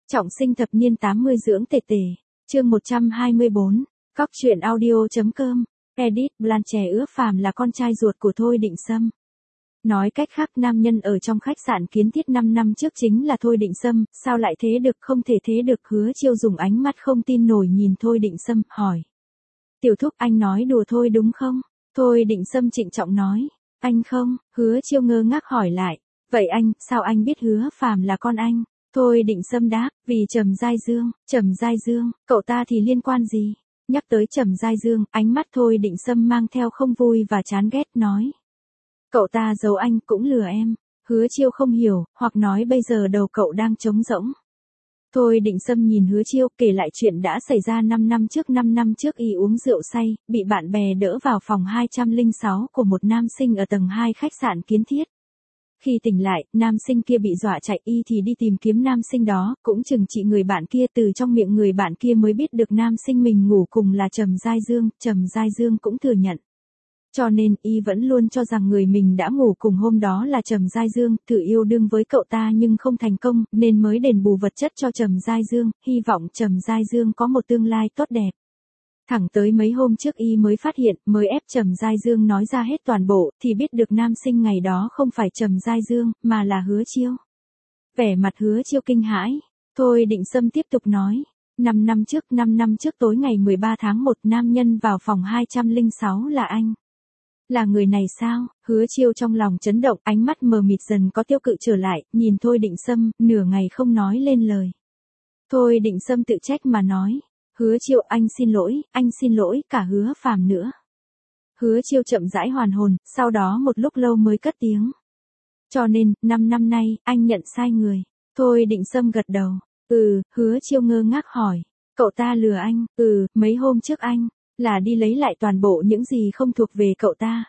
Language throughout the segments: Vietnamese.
Trọng sinh thập niên 80 dưỡng tề tề. Chương 124. Cóc truyện audio.com. Edit Blanche ước Phàm là con trai ruột của Thôi Định Sâm. Nói cách khác, nam nhân ở trong khách sạn Kiến Thiết 5 năm trước chính là Thôi Định Sâm, sao lại thế được, không thể thế được. Hứa Chiêu dùng ánh mắt không tin nổi nhìn Thôi Định Sâm, hỏi. Tiểu thúc, anh nói đùa thôi đúng không? Thôi Định Sâm trịnh trọng nói. Anh không. Hứa Chiêu ngơ ngác hỏi lại. Vậy anh, sao anh biết Hứa Phàm là con anh? Thôi Định Sâm đáp, vì Trầm Giai Dương. Trầm Giai Dương, cậu ta thì liên quan gì? Nhắc tới Trầm Giai Dương, ánh mắt Thôi Định Sâm mang theo không vui và chán ghét, nói. Cậu ta giấu anh, cũng lừa em. Hứa Chiêu không hiểu, hoặc nói bây giờ đầu cậu đang trống rỗng. Thôi Định Sâm nhìn Hứa Chiêu, kể lại chuyện đã xảy ra 5 năm trước. 5 năm trước y uống rượu say, bị bạn bè đỡ vào phòng 206 của một nam sinh ở tầng 2 khách sạn Kiến Thiết. Khi tỉnh lại, nam sinh kia bị dọa chạy, y thì đi tìm kiếm nam sinh đó, cũng chừng trị người bạn kia. Từ trong miệng người bạn kia mới biết được nam sinh mình ngủ cùng là Trầm Giai Dương. Trầm Giai Dương cũng thừa nhận. Cho nên, y vẫn luôn cho rằng người mình đã ngủ cùng hôm đó là Trầm Giai Dương, thử yêu đương với cậu ta nhưng không thành công, nên mới đền bù vật chất cho Trầm Giai Dương, hy vọng Trầm Giai Dương có một tương lai tốt đẹp. Thẳng tới mấy hôm trước y mới phát hiện, mới ép Trầm Giai Dương nói ra hết toàn bộ, thì biết được nam sinh ngày đó không phải Trầm Giai Dương, mà là Hứa Chiêu. Vẻ mặt Hứa Chiêu kinh hãi. Thôi Định Sâm tiếp tục nói. 5 năm trước tối ngày 13 tháng 1, nam nhân vào phòng 206 là anh. Là người này sao? Hứa Chiêu trong lòng chấn động, ánh mắt mờ mịt dần có tiêu cự trở lại, nhìn Thôi Định Sâm, nửa ngày không nói lên lời. Thôi Định Sâm tự trách mà nói. Hứa Chiêu, anh xin lỗi, cả Hứa Phàm nữa. Hứa Chiêu chậm rãi hoàn hồn, sau đó một lúc lâu mới cất tiếng. Cho nên, 5 năm nay, anh nhận sai người. Thôi Định Sâm gật đầu. Hứa Chiêu ngơ ngác hỏi. Cậu ta lừa anh? Mấy hôm trước anh là đi lấy lại toàn bộ những gì không thuộc về cậu ta.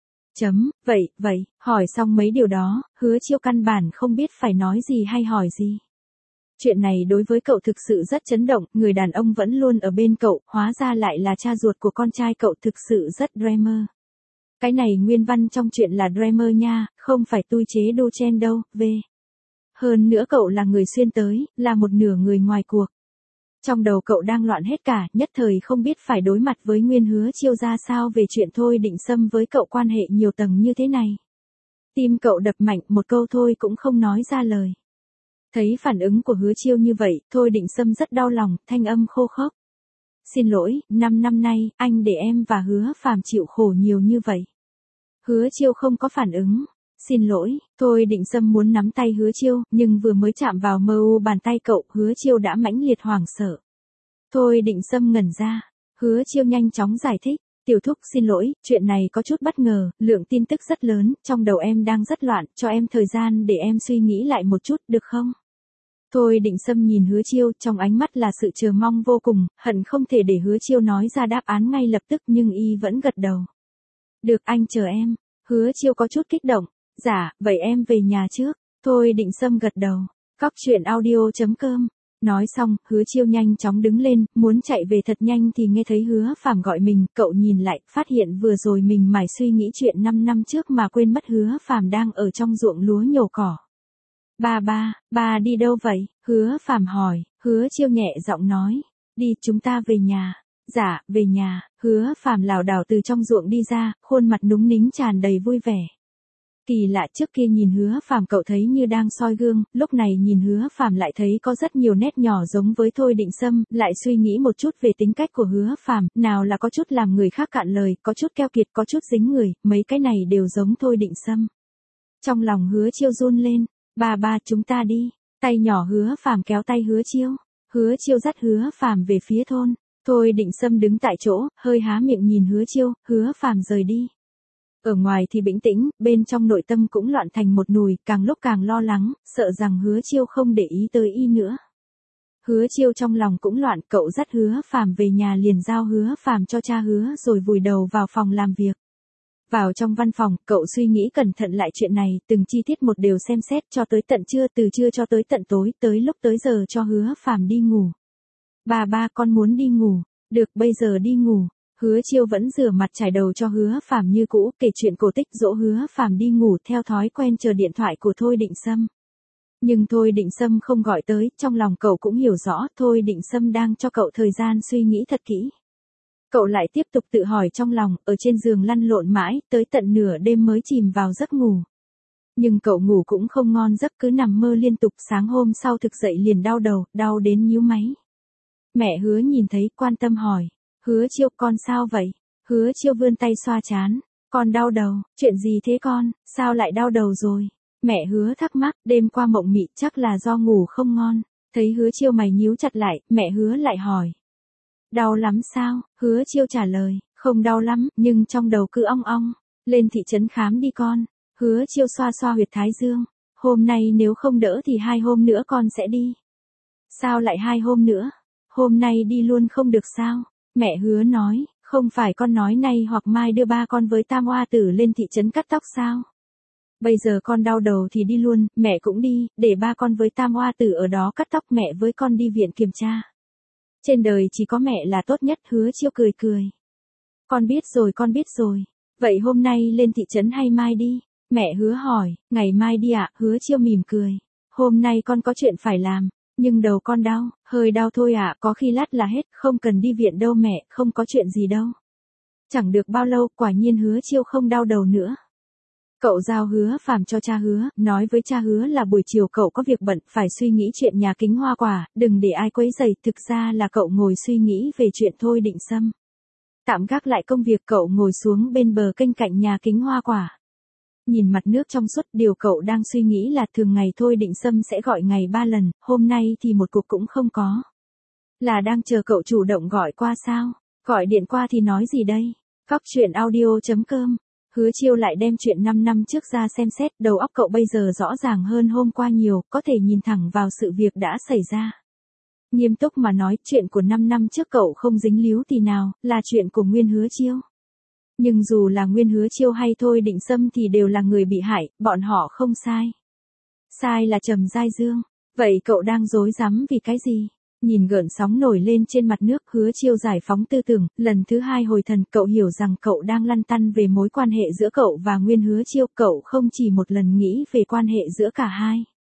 Vậy, hỏi xong mấy điều đó, Hứa Chiêu căn bản không biết phải nói gì hay hỏi gì. Chuyện này đối với cậu thực sự rất chấn động, người đàn ông vẫn luôn ở bên cậu, hóa ra lại là cha ruột của con trai cậu, thực sự rất dreamer. Cái này nguyên văn trong chuyện là dreamer nha, không phải tui chế đô chen đâu, Hơn nữa cậu là người xuyên tới, là một nửa người ngoài cuộc. Trong đầu cậu đang loạn hết cả, nhất thời không biết phải đối mặt với Nguyên Hứa Chiêu ra sao về chuyện Thôi Định Sâm với cậu quan hệ nhiều tầng như thế này. Tim cậu đập mạnh, một câu thôi cũng không nói ra lời. Thấy phản ứng của Hứa Chiêu như vậy, Thôi Định Sâm rất đau lòng, thanh âm khô khốc. Xin lỗi, 5 năm nay, anh để em và Hứa Phàm chịu khổ nhiều như vậy. Hứa Chiêu không có phản ứng. Xin lỗi. Thôi Định Sâm muốn nắm tay Hứa Chiêu, nhưng vừa mới chạm vào mơ u bàn tay cậu, Hứa Chiêu đã mãnh liệt hoảng sợ. Thôi Định Sâm ngẩn ra. Hứa Chiêu nhanh chóng giải thích. Tiểu thúc xin lỗi, chuyện này có chút bất ngờ, lượng tin tức rất lớn, trong đầu em đang rất loạn, cho em thời gian để em suy nghĩ lại một chút, được không? Thôi Định Sâm nhìn Hứa Chiêu, trong ánh mắt là sự chờ mong vô cùng, hận không thể để Hứa Chiêu nói ra đáp án ngay lập tức, nhưng y vẫn gật đầu. Được, anh chờ em. Hứa Chiêu có chút kích động. Dạ, vậy em về nhà trước. Thôi Định Sâm gật đầu. Cóc truyện audio.com. Nói xong, Hứa Chiêu nhanh chóng đứng lên, muốn chạy về thật nhanh thì nghe thấy Hứa Phàm gọi mình, cậu nhìn lại, phát hiện vừa rồi mình mải suy nghĩ chuyện 5 năm trước mà quên mất Hứa Phàm đang ở trong ruộng lúa nhổ cỏ. Ba đi đâu vậy? Hứa Phàm hỏi. Hứa Chiêu nhẹ giọng nói. Đi, chúng ta về nhà. Dạ, về nhà. Hứa Phàm lảo đảo từ trong ruộng đi ra, khuôn mặt núng nính tràn đầy vui vẻ. Kỳ lạ, trước kia nhìn Hứa Phàm cậu thấy như đang soi gương, lúc này nhìn Hứa Phàm lại thấy có rất nhiều nét nhỏ giống với Thôi Định Sâm, lại suy nghĩ một chút về tính cách của Hứa Phàm, nào là có chút làm người khác cạn lời, có chút keo kiệt, có chút dính người, mấy cái này đều giống Thôi Định Sâm. Trong lòng Hứa Chiêu run lên. Ba, chúng ta đi. Tay nhỏ Hứa Phàm kéo tay Hứa Chiêu. Hứa Chiêu dắt Hứa Phàm về phía thôn. Thôi Định Sâm đứng tại chỗ, hơi há miệng nhìn Hứa Chiêu, Hứa Phàm rời đi. Ở ngoài thì bình tĩnh, bên trong nội tâm cũng loạn thành một nùi, càng lúc càng lo lắng, sợ rằng Hứa Chiêu không để ý tới y nữa. Hứa Chiêu trong lòng cũng loạn, cậu dắt Hứa Phàm về nhà liền giao Hứa Phàm cho cha Hứa rồi vùi đầu vào phòng làm việc. Vào trong văn phòng, cậu suy nghĩ cẩn thận lại chuyện này, từng chi tiết một đều xem xét cho tới tận trưa, từ trưa cho tới tận tối, tới lúc tới giờ cho Hứa Phàm đi ngủ. Ba, con muốn đi ngủ. Được, bây giờ đi ngủ. Hứa Chiêu vẫn rửa mặt chải đầu cho Hứa Phàm như cũ, kể chuyện cổ tích dỗ Hứa Phàm đi ngủ, theo thói quen chờ điện thoại của Thôi Định Sâm. Nhưng Thôi Định Sâm không gọi tới, trong lòng cậu cũng hiểu rõ Thôi Định Sâm đang cho cậu thời gian suy nghĩ thật kỹ. Cậu lại tiếp tục tự hỏi trong lòng, ở trên giường lăn lộn mãi, tới tận nửa đêm mới chìm vào giấc ngủ. Nhưng cậu ngủ cũng không ngon giấc, cứ nằm mơ liên tục, sáng hôm sau thực dậy liền đau đầu, đau đến nhíu máy. Mẹ Hứa nhìn thấy, quan tâm hỏi, Hứa Chiêu con sao vậy? Hứa Chiêu vươn tay xoa trán, con đau đầu, chuyện gì thế con, sao lại đau đầu rồi? Mẹ Hứa thắc mắc, đêm qua mộng mị chắc là do ngủ không ngon. Thấy Hứa Chiêu mày nhíu chặt lại, mẹ Hứa lại hỏi. Đau lắm sao? Hứa Chiêu trả lời, không đau lắm, nhưng trong đầu cứ ong ong. Lên thị trấn khám đi con. Hứa Chiêu xoa xoa huyệt thái dương. Hôm nay nếu không đỡ thì 2 hôm nữa con sẽ đi. Sao lại 2 hôm nữa? Hôm nay đi luôn không được sao? Mẹ Hứa nói, không phải con nói nay hoặc mai đưa ba con với Tam Oa Tử lên thị trấn cắt tóc sao? Bây giờ con đau đầu thì đi luôn, mẹ cũng đi, để ba con với Tam Oa Tử ở đó cắt tóc, mẹ với con đi viện kiểm tra. Trên đời chỉ có mẹ là tốt nhất. Hứa Chiêu cười cười. Con biết rồi, con biết rồi. Vậy hôm nay lên thị trấn hay mai đi? Mẹ Hứa hỏi, ngày mai đi ạ. Hứa Chiêu mỉm cười. Hôm nay con có chuyện phải làm, nhưng đầu con đau, hơi đau thôi ạ, có khi lát là hết, không cần đi viện đâu mẹ, không có chuyện gì đâu. Chẳng được bao lâu, quả nhiên Hứa Chiêu không đau đầu nữa. Cậu giao Hứa Phàm cho cha Hứa, nói với cha Hứa là buổi chiều cậu có việc bận, phải suy nghĩ chuyện nhà kính hoa quả, đừng để ai quấy rầy. Thực ra là cậu ngồi suy nghĩ về chuyện Thôi Định Sâm. Tạm gác lại công việc, cậu ngồi xuống bên bờ kênh cạnh nhà kính hoa quả. Nhìn mặt nước trong suốt, điều cậu đang suy nghĩ là thường ngày Thôi Định Sâm sẽ gọi ngày 3 lần, hôm nay thì một cuộc cũng không có. Là đang chờ cậu chủ động gọi qua sao? Gọi điện qua thì nói gì đây? Cóc truyện audio.com. Hứa Chiêu lại đem chuyện 5 năm trước ra xem xét, đầu óc cậu bây giờ rõ ràng hơn hôm qua nhiều, có thể nhìn thẳng vào sự việc đã xảy ra. Nghiêm túc mà nói, chuyện của 5 năm trước cậu không dính líu tí nào, là chuyện của Nguyên Hứa Chiêu. Nhưng dù là Nguyên Hứa Chiêu hay Thôi Định Sâm thì đều là người bị hại, bọn họ không sai. Sai là Trầm Giai Dương. Vậy cậu đang rối rắm vì cái gì? Nhìn gợn sóng nổi lên trên mặt nước, Hứa Chiêu giải phóng tư tưởng, lần thứ 2 hồi thần, cậu hiểu rằng cậu đang lăn tăn về mối quan hệ giữa cậu và Nguyên Hứa Chiêu, cậu không chỉ một lần nghĩ về quan hệ giữa cả hai.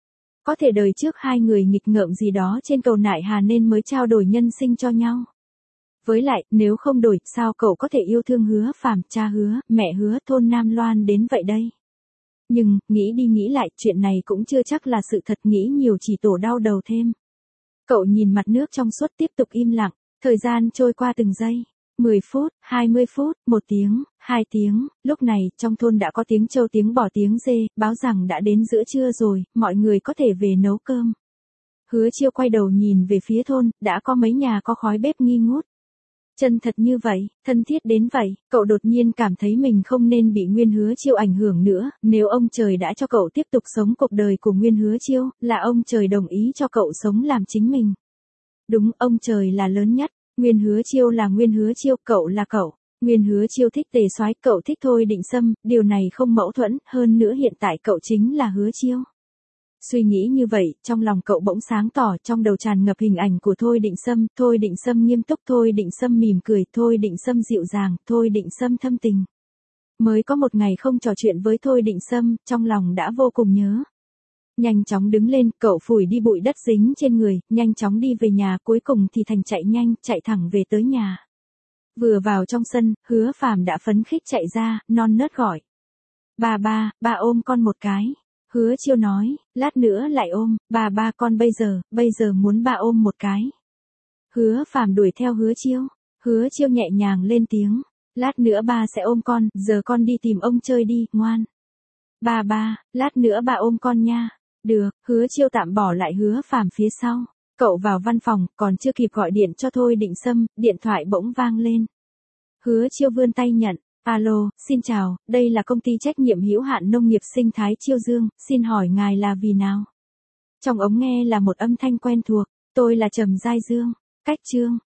Có thể đời trước hai người nghịch ngợm gì đó trên cầu Nại Hà nên mới trao đổi nhân sinh cho nhau. Với lại, nếu không đổi, sao cậu có thể yêu thương Hứa Phàm, cha Hứa, mẹ Hứa, thôn Nam Loan đến vậy đây? Nhưng, nghĩ đi nghĩ lại, chuyện này cũng chưa chắc là sự thật, nghĩ nhiều chỉ tổ đau đầu thêm. Cậu nhìn mặt nước trong suốt, tiếp tục im lặng, thời gian trôi qua từng giây. 10 phút, 20 phút, 1 tiếng, 2 tiếng, lúc này, trong thôn đã có tiếng trâu, tiếng bò, tiếng dê, báo rằng đã đến giữa trưa rồi, mọi người có thể về nấu cơm. Hứa Chiêu quay đầu nhìn về phía thôn, đã có mấy nhà có khói bếp nghi ngút. Chân thật như vậy, thân thiết đến vậy, cậu đột nhiên cảm thấy mình không nên bị Nguyên Hứa Chiêu ảnh hưởng nữa, nếu ông trời đã cho cậu tiếp tục sống cuộc đời của Nguyên Hứa Chiêu, là ông trời đồng ý cho cậu sống làm chính mình. Đúng, ông trời là lớn nhất, Nguyên Hứa Chiêu là Nguyên Hứa Chiêu, cậu là cậu. Nguyên Hứa Chiêu thích Tề Soái, cậu thích Thôi Định Sâm, điều này không mâu thuẫn, hơn nữa hiện tại cậu chính là Hứa Chiêu. Suy nghĩ như vậy, trong lòng cậu bỗng sáng tỏ, trong đầu tràn ngập hình ảnh của Thôi Định Sâm nghiêm túc, Thôi Định Sâm mỉm cười, Thôi Định Sâm dịu dàng, Thôi Định Sâm thâm tình. Mới có một ngày không trò chuyện với Thôi Định Sâm, trong lòng đã vô cùng nhớ. Nhanh chóng đứng lên, cậu phủi đi bụi đất dính trên người, nhanh chóng đi về nhà, cuối cùng thì thành chạy nhanh, chạy thẳng về tới nhà. Vừa vào trong sân, Hứa Phàm đã phấn khích chạy ra, non nớt gọi. Ba ôm con một cái. Hứa Chiêu nói, lát nữa lại ôm, ba con bây giờ muốn ba ôm một cái. Hứa Phàm đuổi theo Hứa Chiêu nhẹ nhàng lên tiếng, lát nữa ba sẽ ôm con, giờ con đi tìm ông chơi đi, ngoan. Ba, lát nữa ba ôm con nha. Được, Hứa Chiêu tạm bỏ lại Hứa Phàm phía sau. Cậu vào văn phòng, còn chưa kịp gọi điện cho Thôi Định Sâm, điện thoại bỗng vang lên. Hứa Chiêu vươn tay nhận. Alo, xin chào, đây là công ty trách nhiệm hữu hạn nông nghiệp sinh thái Chiêu Dương, xin hỏi ngài là vì nào? Trong ống nghe là một âm thanh quen thuộc, tôi là Trầm Giai Dương, cách chương.